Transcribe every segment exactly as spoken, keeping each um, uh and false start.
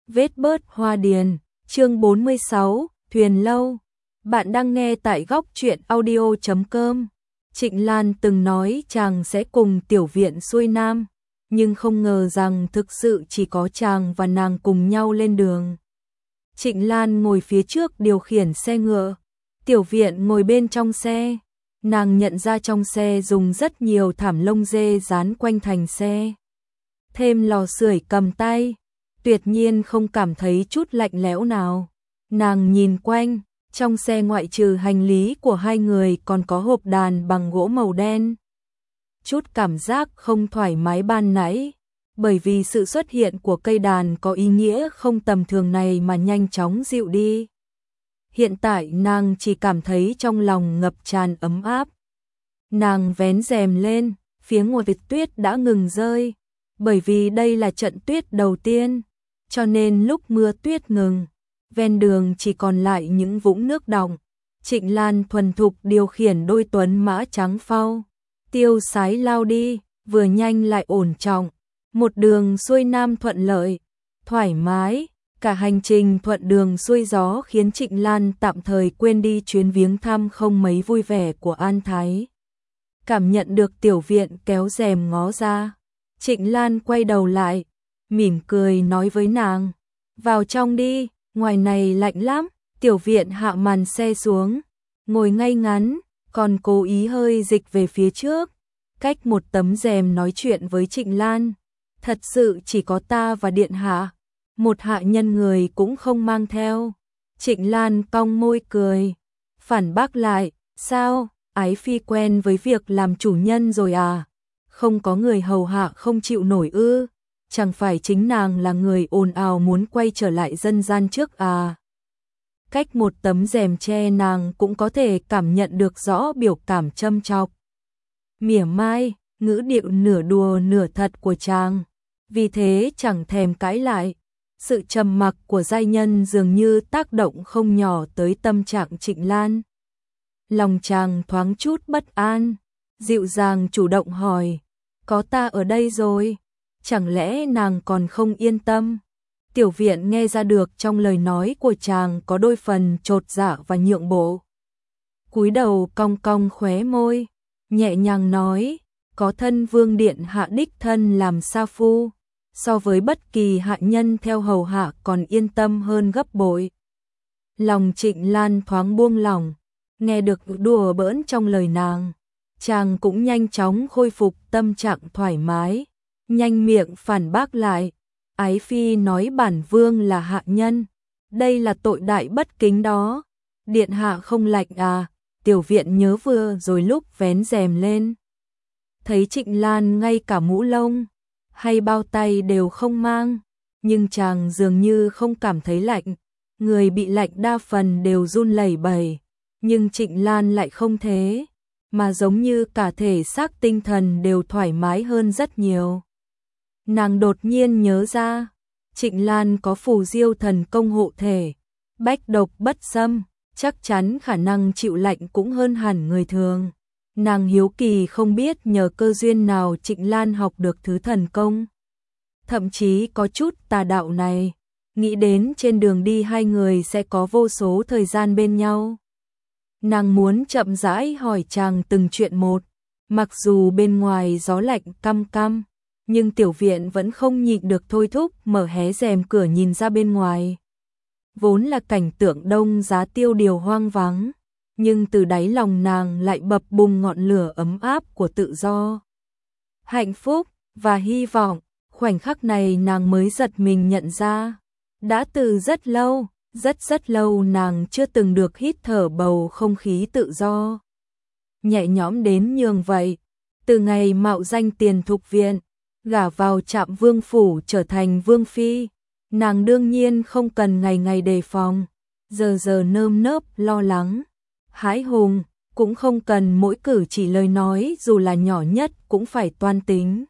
Vết bớt hoa điền, chương bốn mươi sáu, Thuyền lâu. Bạn đang nghe tại góc truyện audio chấm com. Trịnh Lan từng nói chàng sẽ cùng tiểu viện xuôi nam, nhưng không ngờ rằng thực sự chỉ có chàng và nàng cùng nhau lên đường. Trịnh Lan ngồi phía trước điều khiển xe ngựa, tiểu viện ngồi bên trong xe. Nàng nhận ra trong xe dùng rất nhiều thảm lông dê dán quanh thành xe, thêm lò sưởi cầm tay, tuyệt nhiên không cảm thấy chút lạnh lẽo nào. Nàng nhìn quanh, trong xe ngoại trừ hành lý của hai người còn có hộp đàn bằng gỗ màu đen. Chút cảm giác không thoải mái ban nãy, bởi vì sự xuất hiện của cây đàn có ý nghĩa không tầm thường này mà nhanh chóng dịu đi. Hiện tại nàng chỉ cảm thấy trong lòng ngập tràn ấm áp. Nàng vén rèm lên, phía ngoài vệt tuyết đã ngừng rơi, bởi vì đây là trận tuyết đầu tiên, cho nên lúc mưa tuyết ngừng, ven đường chỉ còn lại những vũng nước đọng. Trịnh Lan thuần thục điều khiển đôi tuấn mã trắng phau, tiêu sái lao đi, vừa nhanh lại ổn trọng, một đường xuôi nam thuận lợi, thoải mái. Cả hành trình thuận đường xuôi gió khiến Trịnh Lan tạm thời quên đi chuyến viếng thăm không mấy vui vẻ của An Thái. Cảm nhận được tiểu viện kéo rèm ngó ra, Trịnh Lan quay đầu lại, mỉm cười nói với nàng, vào trong đi, ngoài này lạnh lắm. Tiểu viện hạ màn xe xuống, ngồi ngay ngắn, còn cố ý hơi dịch về phía trước, cách một tấm rèm nói chuyện với Trịnh Lan, thật sự chỉ có ta và điện hạ, một hạ nhân người cũng không mang theo. Trịnh Lan cong môi cười, phản bác lại, sao, ái phi quen với việc làm chủ nhân rồi à, không có người hầu hạ không chịu nổi ư, chẳng phải chính nàng là người ồn ào muốn quay trở lại dân gian trước à. Cách một tấm rèm che nàng cũng có thể cảm nhận được rõ biểu cảm châm chọc, mỉa mai, ngữ điệu nửa đùa nửa thật của chàng, vì thế chẳng thèm cãi lại. Sự trầm mặc của giai nhân dường như tác động không nhỏ tới tâm trạng Trịnh Lan. Lòng chàng thoáng chút bất an, dịu dàng chủ động hỏi, có ta ở đây rồi, chẳng lẽ nàng còn không yên tâm? Tiểu viện nghe ra được trong lời nói của chàng có đôi phần chột dạ và nhượng bộ. Cúi đầu cong cong khóe môi, nhẹ nhàng nói, có thân vương điện hạ đích thân làm sa phu, so với bất kỳ hạ nhân theo hầu hạ còn yên tâm hơn gấp bội. Lòng Trịnh Lan thoáng buông lỏng, nghe được đùa bỡn trong lời nàng, chàng cũng nhanh chóng khôi phục tâm trạng thoải mái, nhanh miệng phản bác lại, ái phi nói bản vương là hạ nhân, đây là tội đại bất kính đó, điện hạ không lạnh à. Tiểu viện nhớ vừa rồi lúc vén rèm lên, thấy Trịnh Lan ngay cả mũ lông hay bao tay đều không mang, nhưng chàng dường như không cảm thấy lạnh, người bị lạnh đa phần đều run lẩy bẩy, nhưng Trịnh Lan lại không thế, mà giống như cả thể xác tinh thần đều thoải mái hơn rất nhiều. Nàng đột nhiên nhớ ra, Trịnh Lan có phù diêu thần công hộ thể, bách độc bất xâm, chắc chắn khả năng chịu lạnh cũng hơn hẳn người thường. Nàng hiếu kỳ không biết nhờ cơ duyên nào Trịnh Lan học được thứ thần công, thậm chí có chút tà đạo này, nghĩ đến trên đường đi hai người sẽ có vô số thời gian bên nhau. Nàng muốn chậm rãi hỏi chàng từng chuyện một, mặc dù bên ngoài gió lạnh căm căm, nhưng tiểu viện vẫn không nhịn được thôi thúc mở hé rèm cửa nhìn ra bên ngoài. Vốn là cảnh tượng đông giá tiêu điều hoang vắng, nhưng từ đáy lòng nàng lại bập bùng ngọn lửa ấm áp của tự do, hạnh phúc và hy vọng. Khoảnh khắc này nàng mới giật mình nhận ra, đã từ rất lâu, rất rất lâu nàng chưa từng được hít thở bầu không khí tự do, nhẹ nhõm đến nhường vậy. Từ ngày mạo danh Tiền Thục Viện, gả vào Trạm Vương phủ trở thành vương phi, nàng đương nhiên không cần ngày ngày đề phòng, giờ giờ nơm nớp lo lắng, hãi hùng, cũng không cần mỗi cử chỉ lời nói dù là nhỏ nhất cũng phải toan tính,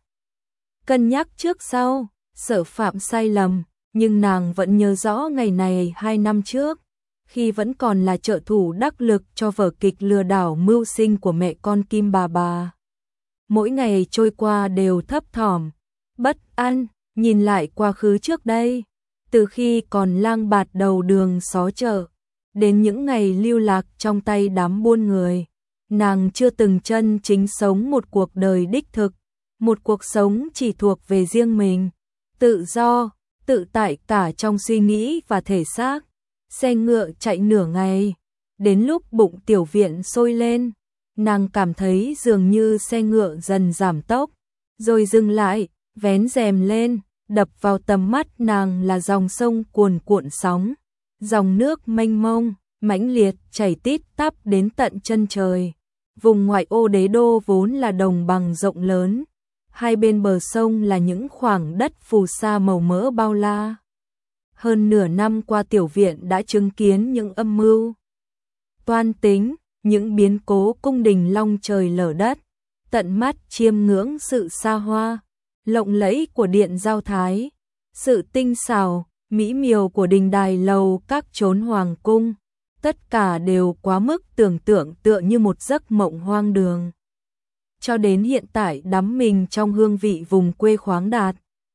cân nhắc trước sau, sợ phạm sai lầm. Nhưng nàng vẫn nhớ rõ ngày này hai năm trước, khi vẫn còn là trợ thủ đắc lực cho vở kịch lừa đảo mưu sinh của mẹ con Kim bà bà. Mỗi ngày trôi qua đều thấp thỏm, bất an, nhìn lại quá khứ trước đây, Từ khi còn lang bạt đầu đường xó chợ, đến những ngày lưu lạc trong tay đám buôn người, nàng chưa từng chân chính sống một cuộc đời đích thực, một cuộc sống chỉ thuộc về riêng mình, tự do, tự tại cả trong suy nghĩ và thể xác. Xe ngựa chạy nửa ngày, đến lúc bụng tiểu viện sôi lên, nàng cảm thấy dường như xe ngựa dần giảm tốc, rồi dừng lại, vén rèm lên, đập vào tầm mắt nàng là dòng sông cuồn cuộn sóng, dòng nước mênh mông, mãnh liệt chảy tít tắp đến tận chân trời. Vùng ngoại ô đế đô vốn là đồng bằng rộng lớn, hai bên bờ sông là những khoảng đất phù sa màu mỡ bao la. Hơn nửa năm qua tiểu viện đã chứng kiến những âm mưu toan tính, những biến cố cung đình long trời lở đất, tận mắt chiêm ngưỡng sự xa hoa, lộng lẫy của điện Giao Thái, sự tinh xảo, mỹ miều của đình đài lầu các chốn hoàng cung, tất cả đều quá mức tưởng tượng tựa như một giấc mộng hoang đường. Cho đến hiện tại đắm mình trong hương vị vùng quê khoáng đạt,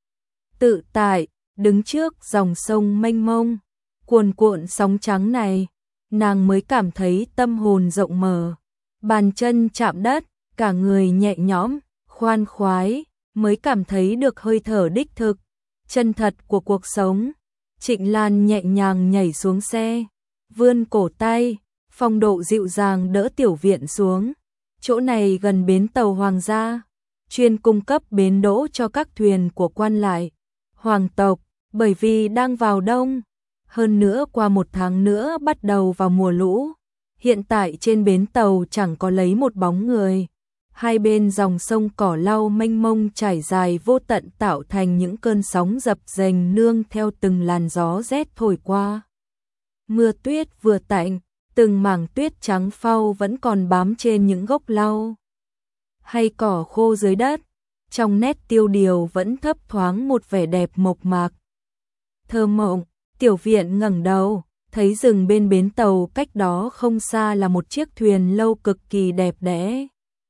tự tại, đứng trước dòng sông mênh mông, cuồn cuộn sóng trắng này, nàng mới cảm thấy tâm hồn rộng mở, bàn chân chạm đất, cả người nhẹ nhõm, khoan khoái, mới cảm thấy được hơi thở đích thực, chân thật của cuộc sống. Trịnh Lan nhẹ nhàng nhảy xuống xe, vươn cổ tay, phong độ dịu dàng đỡ tiểu viện xuống. Chỗ này gần bến tàu hoàng gia, chuyên cung cấp bến đỗ cho các thuyền của quan lại, hoàng tộc, bởi vì đang vào đông. Hơn nữa qua một tháng nữa bắt đầu vào mùa lũ, hiện tại trên bến tàu chẳng có lấy một bóng người. Hai bên dòng sông cỏ lau mênh mông trải dài vô tận tạo thành những cơn sóng dập dềnh nương theo từng làn gió rét thổi qua. Mưa tuyết vừa tạnh, từng mảng tuyết trắng phau vẫn còn bám trên những gốc lau hay cỏ khô dưới đất, trong nét tiêu điều vẫn thấp thoáng một vẻ đẹp mộc mạc. Thơ mộng, tiểu viện ngẩng đầu, thấy rừng bên bến tàu cách đó không xa là một chiếc thuyền lâu cực kỳ đẹp đẽ.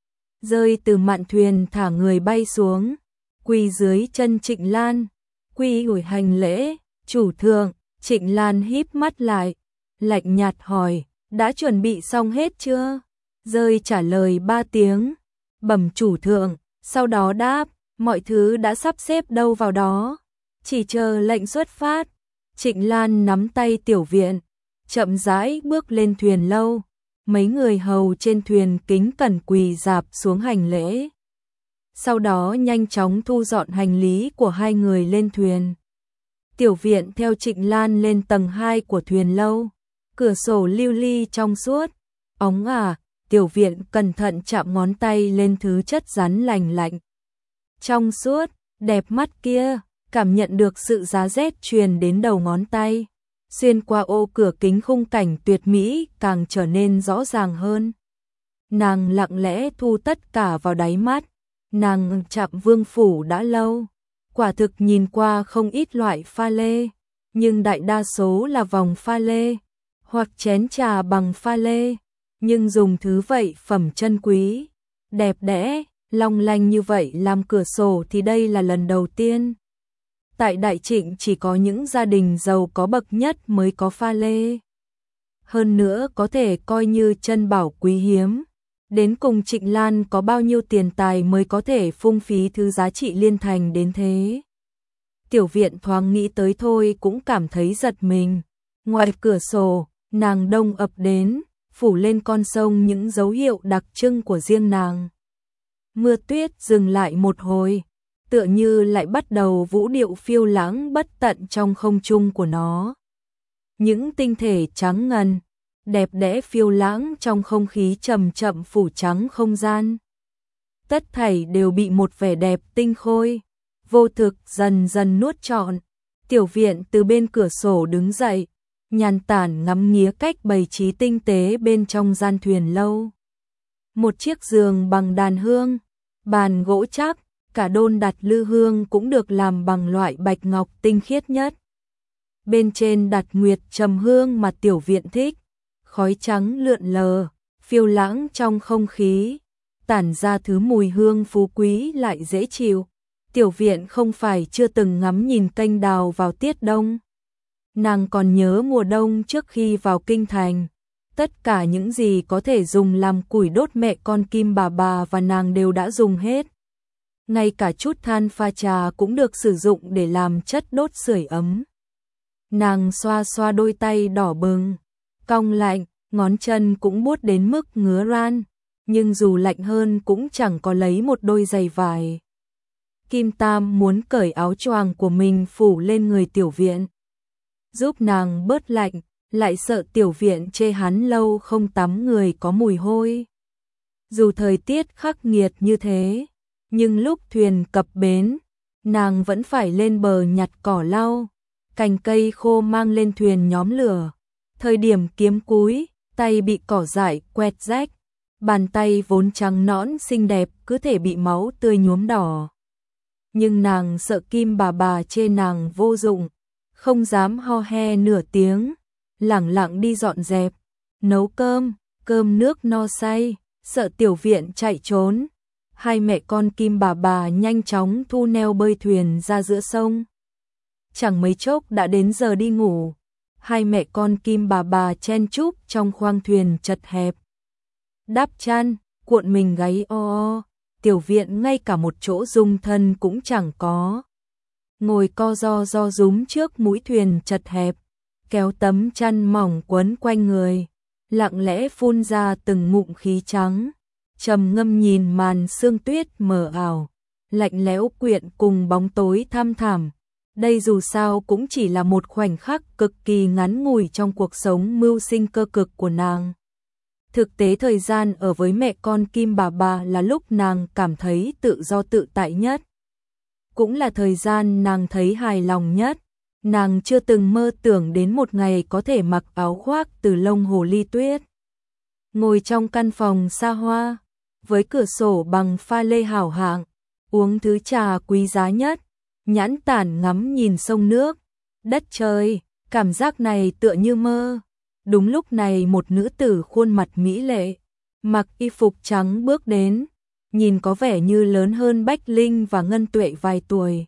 Rơi từ mạn thuyền thả người bay xuống, quỳ dưới chân Trịnh Lan, quy ủi hành lễ, chủ thượng. Trịnh Lan híp mắt lại, lạnh nhạt hỏi, đã chuẩn bị xong hết chưa? Rơi trả lời ba tiếng, bẩm chủ thượng, sau đó đáp, mọi thứ đã sắp xếp đâu vào đó, chỉ chờ lệnh xuất phát. Trịnh Lan nắm tay tiểu viện, chậm rãi bước lên thuyền lâu, mấy người hầu trên thuyền kính cẩn quỳ rạp xuống hành lễ. Sau đó nhanh chóng thu dọn hành lý của hai người lên thuyền. Tiểu viện theo Trịnh Lan lên tầng hai của thuyền lâu, cửa sổ lưu ly trong suốt, óng ả, tiểu viện cẩn thận chạm ngón tay lên thứ chất rắn lành lạnh. Trong suốt, đẹp mắt kia, cảm nhận được sự giá rét truyền đến đầu ngón tay, xuyên qua ô cửa kính khung cảnh tuyệt mỹ càng trở nên rõ ràng hơn. Nàng lặng lẽ thu tất cả vào đáy mắt, nàng chạm vương phủ đã lâu. Quả thực nhìn qua không ít loại pha lê, nhưng đại đa số là vòng pha lê, hoặc chén trà bằng pha lê, nhưng dùng thứ vậy phẩm chân quý, đẹp đẽ, long lanh như vậy làm cửa sổ thì đây là lần đầu tiên. Tại Đại Trịnh chỉ có những gia đình giàu có bậc nhất mới có pha lê. Hơn nữa có thể coi như chân bảo quý hiếm. Đến cùng Trịnh Lan có bao nhiêu tiền tài mới có thể phung phí thứ giá trị liên thành đến thế. Tiểu viện thoáng nghĩ tới thôi cũng cảm thấy giật mình. Ngoài cửa sổ, nàng đông ập đến, phủ lên con sông những dấu hiệu đặc trưng của riêng nàng. Mưa tuyết dừng lại một hồi, tựa như lại bắt đầu vũ điệu phiêu lãng bất tận trong không trung của nó. Những tinh thể trắng ngần, đẹp đẽ phiêu lãng trong không khí chậm chậm phủ trắng không gian. Tất thảy đều bị một vẻ đẹp tinh khôi, vô thực dần dần nuốt trọn. Tiểu viện từ bên cửa sổ đứng dậy, nhàn tản ngắm nghía cách bày trí tinh tế bên trong gian thuyền lâu. Một chiếc giường bằng đàn hương, bàn gỗ chắc, cả đôn đặt lư hương cũng được làm bằng loại bạch ngọc tinh khiết nhất. Bên trên đặt nguyệt trầm hương mà tiểu viện thích, khói trắng lượn lờ, phiêu lãng trong không khí, tản ra thứ mùi hương phú quý lại dễ chịu. Tiểu viện không phải chưa từng ngắm nhìn kênh đào vào tiết đông, Nàng còn nhớ mùa đông trước khi vào kinh thành, tất cả những gì có thể dùng làm củi đốt mẹ con Kim bà bà và nàng đều đã dùng hết. Ngay cả chút than pha trà cũng được sử dụng để làm chất đốt sưởi ấm. Nàng xoa xoa đôi tay đỏ bừng, cong lạnh, ngón chân cũng buốt đến mức ngứa ran, nhưng dù lạnh hơn cũng chẳng có lấy một đôi giày vải. Kim Tam muốn cởi áo choàng của mình phủ lên người Tiểu Viện, giúp nàng bớt lạnh, lại sợ Tiểu Viện chê hắn lâu không tắm người có mùi hôi. Dù thời tiết khắc nghiệt như thế, nhưng lúc thuyền cập bến, nàng vẫn phải lên bờ nhặt cỏ lau, cành cây khô mang lên thuyền nhóm lửa. Thời điểm kiếm cúi, tay bị cỏ dại quẹt rách, bàn tay vốn trắng nõn xinh đẹp cứ thể bị máu tươi nhuốm đỏ. Nhưng nàng sợ Kim bà bà chê nàng vô dụng, không dám ho he nửa tiếng, lẳng lặng đi dọn dẹp, nấu cơm, cơm nước no say, sợ Tiểu Viện chạy trốn. Hai mẹ con Kim bà bà nhanh chóng thu neo bơi thuyền ra giữa sông. Chẳng mấy chốc đã đến giờ đi ngủ. Hai mẹ con Kim bà bà chen chúc trong khoang thuyền chật hẹp. Đắp chăn, cuộn mình gáy o o, Tiểu Viện ngay cả một chỗ dung thân cũng chẳng có. Ngồi co ro ro rúm trước mũi thuyền chật hẹp, kéo tấm chăn mỏng quấn quanh người, lặng lẽ phun ra từng ngụm khí trắng. Trầm ngâm nhìn màn sương tuyết mờ ảo, lạnh lẽo quyện cùng bóng tối thăm thẳm. Đây dù sao cũng chỉ là một khoảnh khắc cực kỳ ngắn ngủi trong cuộc sống mưu sinh cơ cực của nàng. Thực tế thời gian ở với mẹ con Kim bà bà là lúc nàng cảm thấy tự do tự tại nhất. Cũng là thời gian nàng thấy hài lòng nhất. Nàng chưa từng mơ tưởng đến một ngày có thể mặc áo khoác từ lông hồ ly tuyết. Ngồi trong căn phòng xa hoa, với cửa sổ bằng pha lê hảo hạng, uống thứ trà quý giá nhất, nhãn tản ngắm nhìn sông nước, đất trời, cảm giác này tựa như mơ. Đúng lúc này một nữ tử khuôn mặt mỹ lệ, mặc y phục trắng bước đến, nhìn có vẻ như lớn hơn Bách Linh và Ngân Tuệ vài tuổi.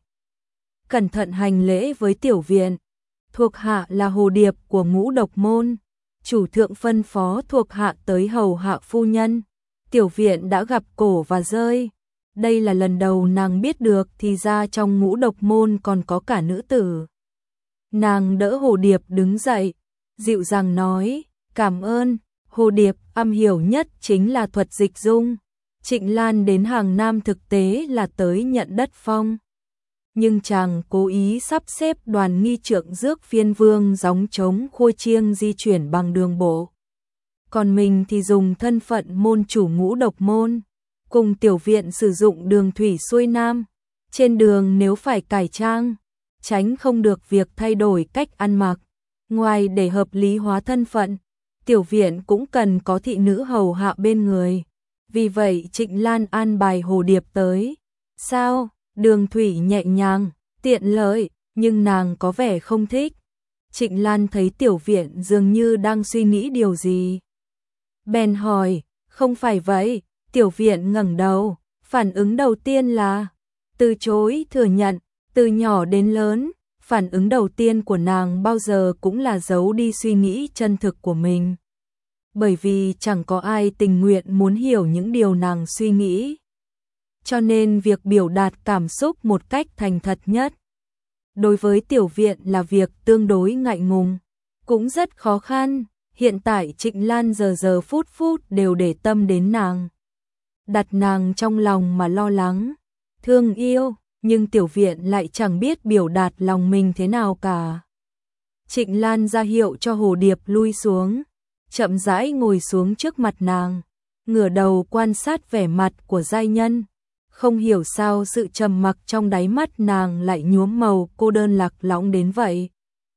Cẩn thận hành lễ với Tiểu Viện, thuộc hạ là Hồ Điệp của Ngũ Độc Môn, chủ thượng phân phó thuộc hạ tới hầu hạ phu nhân. Tiểu Viện đã gặp cổ và rơi. Đây là lần đầu nàng biết được thì ra trong Ngũ Độc Môn còn có cả nữ tử. Nàng đỡ Hồ Điệp đứng dậy, dịu dàng nói, cảm ơn. Hồ Điệp am hiểu nhất chính là thuật dịch dung. Trịnh Lan đến Hàng Nam thực tế là tới nhận đất phong. Nhưng chàng cố ý sắp xếp đoàn nghi trượng rước phiên vương gióng trống khua chiêng di chuyển bằng đường bộ. Còn mình thì dùng thân phận môn chủ Ngũ Độc Môn, cùng Tiểu Viện sử dụng đường thủy xuôi nam. Trên đường nếu phải cải trang, tránh không được việc thay đổi cách ăn mặc. Ngoài để hợp lý hóa thân phận, Tiểu Viện cũng cần có thị nữ hầu hạ bên người. Vì vậy Trịnh Lan an bài Hồ Điệp tới. Sao? Đường thủy nhẹ nhàng, tiện lợi, nhưng nàng có vẻ không thích. Trịnh Lan thấy Tiểu Viện dường như đang suy nghĩ điều gì. Bèn hỏi, không phải vậy. Tiểu Viện ngẩng đầu, phản ứng đầu tiên là từ chối thừa nhận. Từ nhỏ đến lớn, phản ứng đầu tiên của nàng bao giờ cũng là giấu đi suy nghĩ chân thực của mình. Bởi vì chẳng có ai tình nguyện muốn hiểu những điều nàng suy nghĩ. Cho nên việc biểu đạt cảm xúc một cách thành thật nhất đối với Tiểu Viện là việc tương đối ngại ngùng, cũng rất khó khăn. Hiện tại Trịnh Lan giờ giờ phút phút đều để tâm đến nàng, đặt nàng trong lòng mà lo lắng, thương yêu, nhưng Tiểu Viện lại chẳng biết biểu đạt lòng mình thế nào cả. Trịnh Lan ra hiệu cho Hồ Điệp lui xuống, chậm rãi ngồi xuống trước mặt nàng, ngửa đầu quan sát vẻ mặt của giai nhân. Không hiểu sao sự trầm mặc trong đáy mắt nàng lại nhuốm màu cô đơn lạc lõng đến vậy.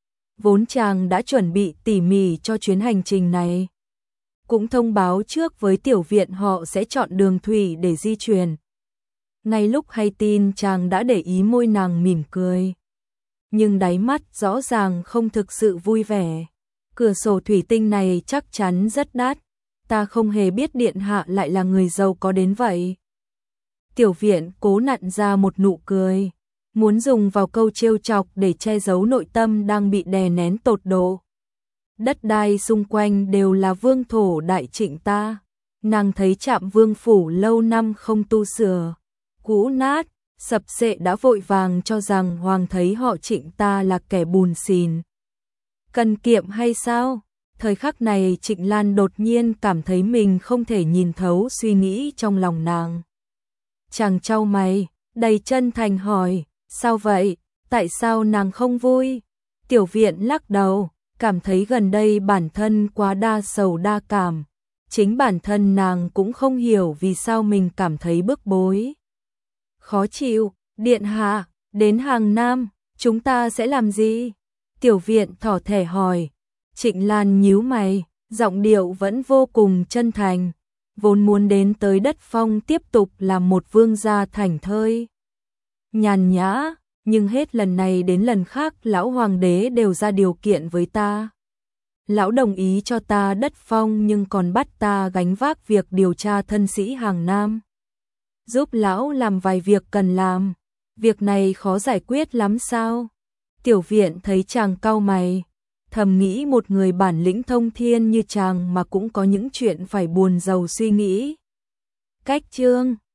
Vốn chàng đã chuẩn bị tỉ mỉ cho chuyến hành trình này, cũng thông báo trước với Tiểu Viện họ sẽ chọn đường thủy để di chuyển. Ngay lúc hay tin chàng đã để ý môi nàng mỉm cười, nhưng đáy mắt rõ ràng không thực sự vui vẻ. Cửa sổ thủy tinh này chắc chắn rất đắt, ta không hề biết điện hạ lại là người giàu có đến vậy. Tiểu Viện cố nặn ra một nụ cười, muốn dùng vào câu trêu chọc để che giấu nội tâm đang bị đè nén tột độ. Đất đai xung quanh đều là vương thổ đại Trịnh ta. Nàng thấy Trạm Vương phủ lâu năm không tu sửa, cũ nát, sập xệ đã vội vàng cho rằng hoàng thấy họ Trịnh ta là kẻ bùn xỉn. Cần kiệm hay sao? Thời khắc này Trịnh Lan đột nhiên cảm thấy mình không thể nhìn thấu suy nghĩ trong lòng nàng. Chàng chau mày, đầy chân thành hỏi, sao vậy? Tại sao nàng không vui? Tiểu Viện lắc đầu, cảm thấy gần đây bản thân quá đa sầu đa cảm. Chính bản thân nàng cũng không hiểu vì sao mình cảm thấy bức bối. Khó chịu, điện hạ, đến Hàng Nam, chúng ta sẽ làm gì? Tiểu Viện thỏ thẻ hỏi. Trịnh Lan nhíu mày, giọng điệu vẫn vô cùng chân thành, vốn muốn đến tới đất phong tiếp tục làm một vương gia thảnh thơi, nhàn nhã, nhưng hết lần này đến lần khác lão hoàng đế đều ra điều kiện với ta. Lão đồng ý cho ta đất phong nhưng còn bắt ta gánh vác việc điều tra thân sĩ Hàng Nam. Giúp lão làm vài việc cần làm, việc này khó giải quyết lắm sao? Tiểu Viện thấy chàng cau mày, thầm nghĩ một người bản lĩnh thông thiên như chàng mà cũng có những chuyện phải buồn rầu suy nghĩ. Cách chương